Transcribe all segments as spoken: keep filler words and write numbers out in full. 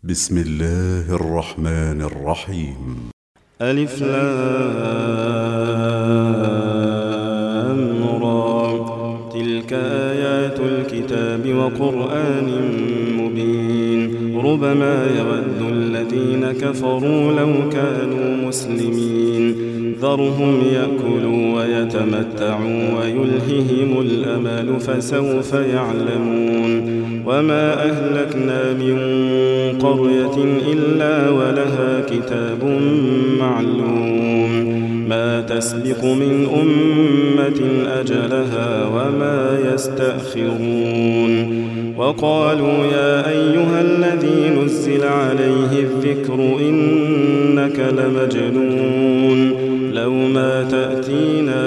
بسم الله الرحمن الرحيم. ألف لام را، تلك آيات الكتاب وقرآن مبين. ربما يود الذين كفروا لو كانوا مسلمين. ذرهم يأكلوا ويتمتعوا ويلههم الأمل فسوف يعلمون. وما أهلكنا من قرية إلا ولها كتاب معلوم. ما تسبق من أمة أجلها وما يستأخرون. وقالوا يا أيها الذي نزل عليه الذكر إنك لمجنون. لو ما تأتينا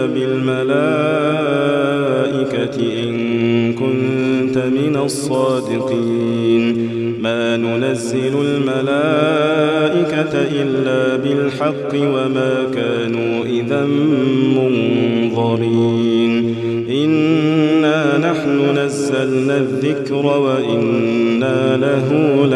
بالملائكة إن كنت من الصادقين. ما ننزل الملائكة إلا بالحق وما كانوا إذا منظرين. إنا نحن نزلنا الذكر وإنا له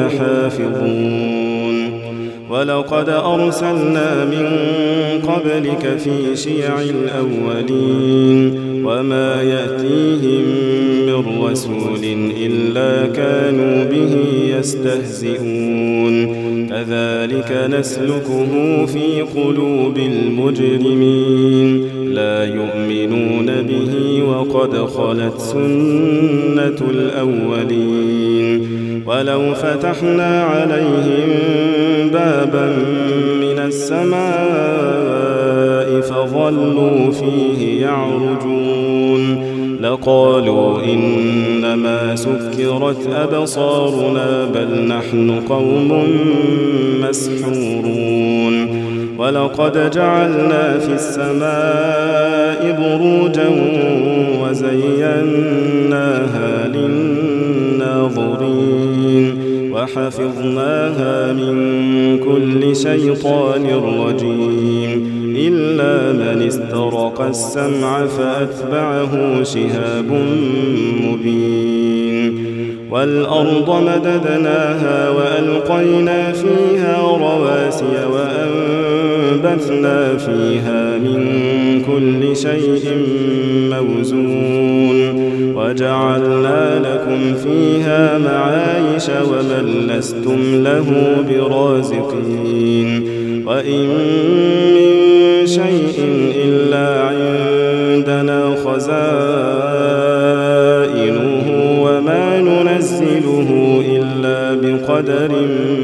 لحافظون. ولقد أرسلنا من قبلك في شيع الأولين. وما يأتيهم من رسول إلا كانوا به يستهزئون. كذلك نسلكه في قلوب المجرمين. لا يؤمنون به وقد خلت سنة الأولين. ولو فتحنا عليهم بابا من السماء فظلوا فيه يعرجون لقالوا إنما سكرت أبصارنا بل نحن قوم مسحورون. ولقد جعلنا في السماء بروجا وزيناها للناظرين وحفظناها من كل شيطان رجيم إلا من استرق السمع فأتبعه شهاب مبين. والأرض مددناها وألقينا فيها رواسي وأنبتنا فيها من كل شيء موزون. وجعلنا لكم فيها معايش ومن لستم له برازقين. وإن من شيء إلا عندنا خزائنه وما ننزله إلا بقدر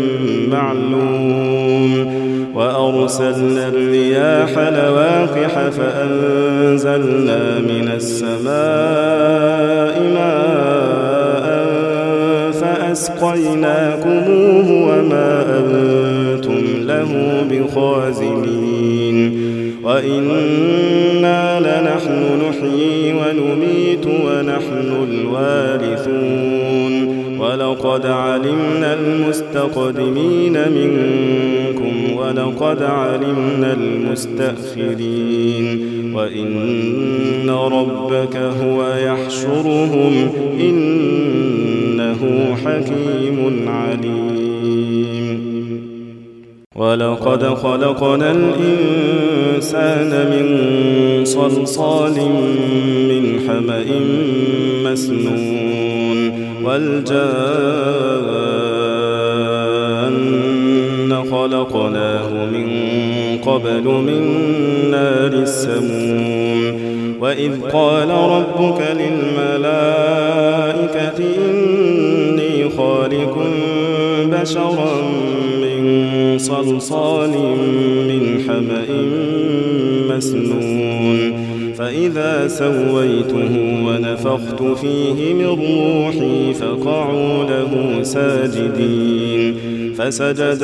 معلوم. وأرسلنا الرياح لواقح فأنزلنا من السماء ماء فأسقيناكموه وما أنتم له بخازنين. وإنا لنحن نحيي ونميت ونحن الوارثون. ولقد علمنا المستقدمين منكم ولقد علمنا المستأخرين. وإن ربك هو يحشرهم إنه حكيم عليم. ولقد خلقنا الإنسان من صلصال من حمأ مسنون. والجان خلقناه من قبل من نار السموم. وإذ قال ربك للملائكة إني خالق بشرا من صلصال من حمأ مسنون. فإذا سويته ونفخت فيه من روحي فقعوا له ساجدين. فسجد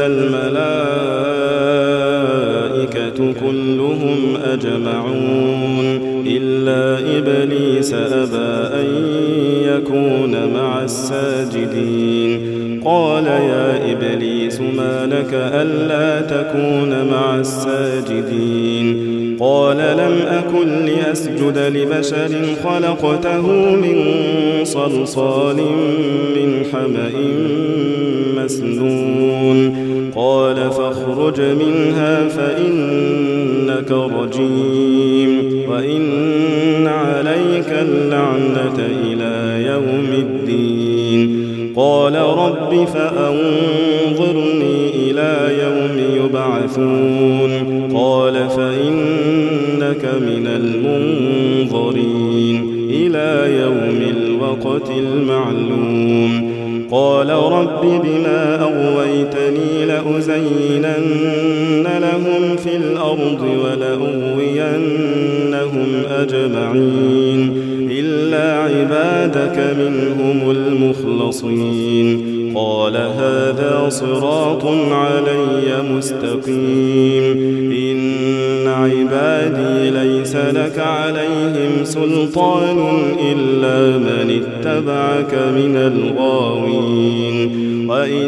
الملائكة كلهم أجمعون إلا إبليس أبى أن يكون مع الساجدين. قال يا إبليس ما لك ألا تكون مع الساجدين؟ قال لم أكن لأسجد لبشر خلقته من صلصال من حمأ مسنون قال فاخرج منها فإنك رجيم وإن عليك اللعنة إلى يوم الدين قال رب فأنظرني إلى يوم يبعثون قال فإنك من المنظرين إلى يوم الوقت المعلوم قال رب بما أغويتني لأزينن لهم في الأرض ولأغوينهم أجمعين إلا عبادك منهم المخلصين قال هذا صراط علي مستقيم إن عبادي ليس لك عليهم سلطان إلا من اتبعك من الغاوين وإن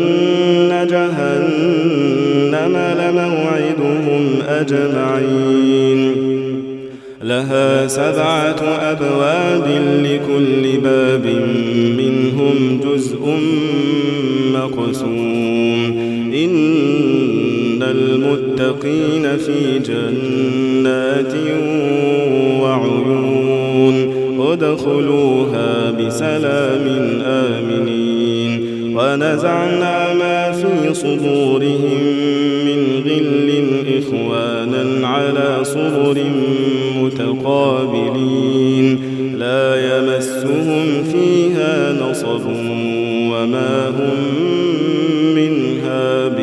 جهنم لموعدهم أجمعين لها سبعة أبواب لكل باب منهم جزء مقسوم إن المتقين في جنات وعيون ادخلوها بسلام آمنين ونزعنا ما في صدورهم من غل إخوانا على سرر متقابلين لا يمسهم فيها نصب وما هم منها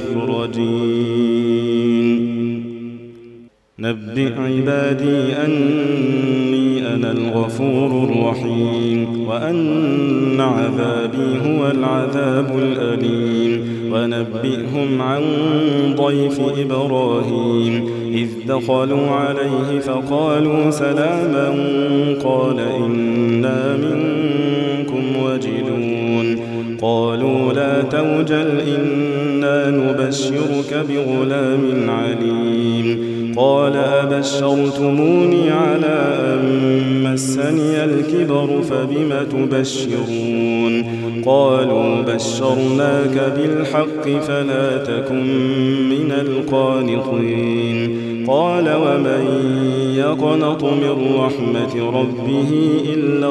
بمخرجين نبئ عبادي أني أنا الغفور الرحيم وأن عذابي هو العذاب الأليم ونبئهم عن ضيف إبراهيم إذ دخلوا عليه فقالوا سلاما قال إنا منكم وجلون قالوا لا توجل إنا نبشرك بغلام عليم قال أبشرتموني على أن مسني الكبر فبم تبشرون قالوا بشرناك بالحق فلا تكن من القانطين قال ومن يقنط من رحمة ربه إلا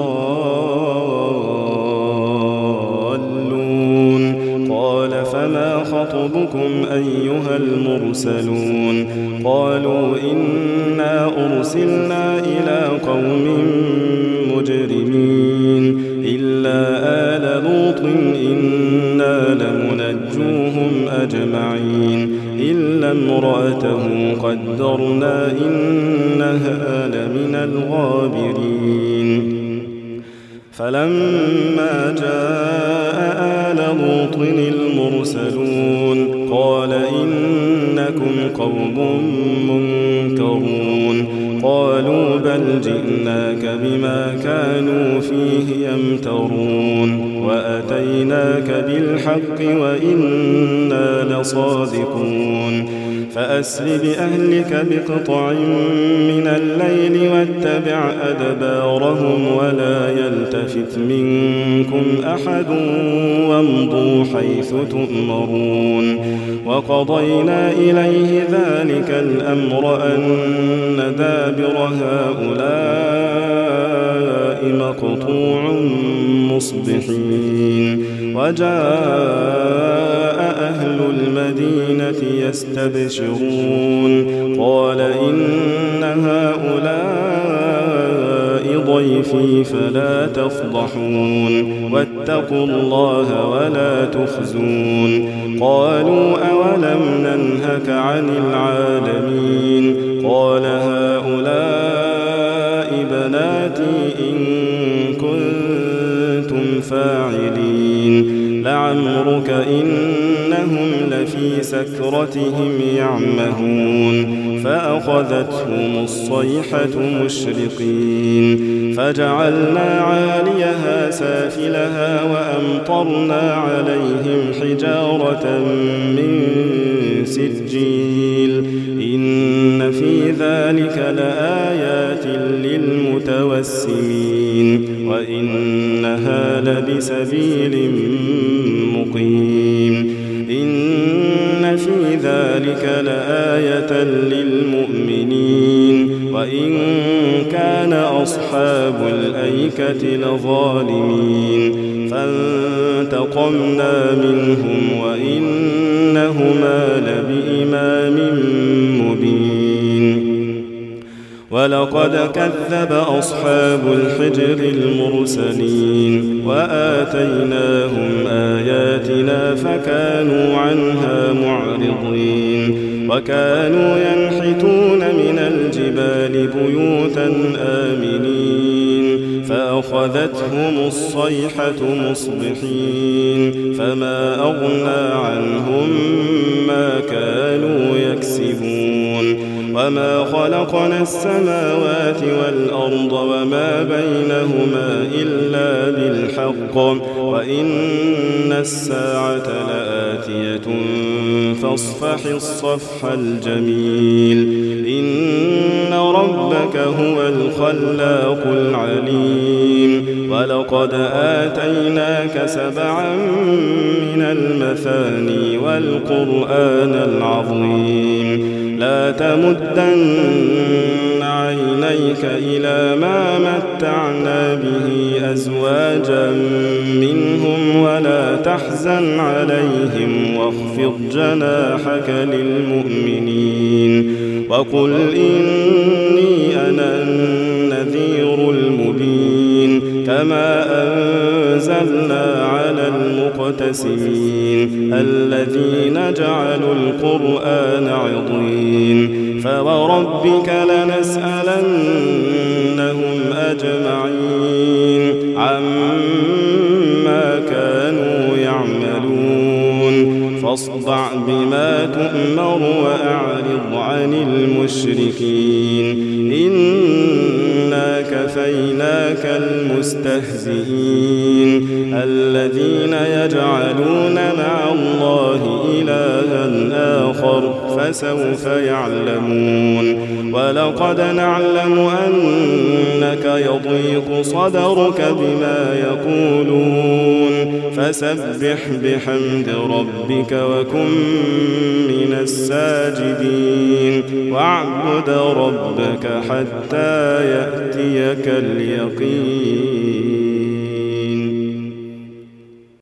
الضالون قال فما خطبكم أيها المرسلون قالوا إنا أرسلنا إلى قوم مجرمين إلا آل لوط إنا لمنجوهم أجمعين إلا امرأته قدرنا إنها لمن الغابرين فلما جاء آل لوط المرسلون قال إنكم قوم منكرون قالوا بل جئناك بما كانوا فيه يمترون وأتيناك بالحق وإنا لصادقون فأسر بأهلك بقطع من الليل واتبع أدبارهم ولا يلتفت منكم أحد وامضوا حيث تؤمرون وقضينا إليه ذلك الأمر أن دابر هؤلاء مقطوع مصبحين وجاء أهل المدينة يستبشرون قال إن هؤلاء ضيفي فلا تفضحون واتقوا الله ولا تخزون قالوا أولم ننهك عن العالمين قال هؤلاء بناتي إن كنتم فاعلين لعمرك إنهم لفي سكرتهم يعمهون فأخذتهم الصيحة مشرقين فجعلنا عاليها سافلها وأمطرنا عليهم حجارة من سجيل إن في ذلك لآيات للمتوسمين وإنها لبسبيل مقيم وإن كان أصحاب الأيكة لظالمين فانتقمنا منهم وإنهما لبإمام مبين ولقد كذب أصحاب الحجر المرسلين وآتيناهم آياتنا فكانوا عنها معرضين وكانوا ينحتون من الجبال بيوتا آمنين فأخذتهم الصيحة مصبحين فما أغنى عنهم ما كانوا يكسبون وما خلقنا السماوات والأرض وما بينهما إلا بالحق وإن الساعة لآتية فاصفح الصفح الجميل إن ربك هو الخلاق العليم ولقد آتيناك سبعا من المثاني والقرآن العظيم لا تمدن عينيك إلى ما متعنا به أزواجا منهم ولا تحزن عليهم واخفض جناحك للمؤمنين وقل إني أنا النذير المبين كما أنزلنا على المقتسمين الذين جعلوا القرآن عضين فوربك لنسألنهم أجمعين عما كانوا يعملون فاصدع بما تؤمر وأعرض عن المشركين إنا كفيناك المستهزئين الذين يجعلون مع الله إلها آخر فسوف يعلمون ولقد نعلم أنك يضيق صدرك بما يقولون فسبح بحمد ربك وكن من الساجدين واعبد ربك حتى يأتيك اليقين.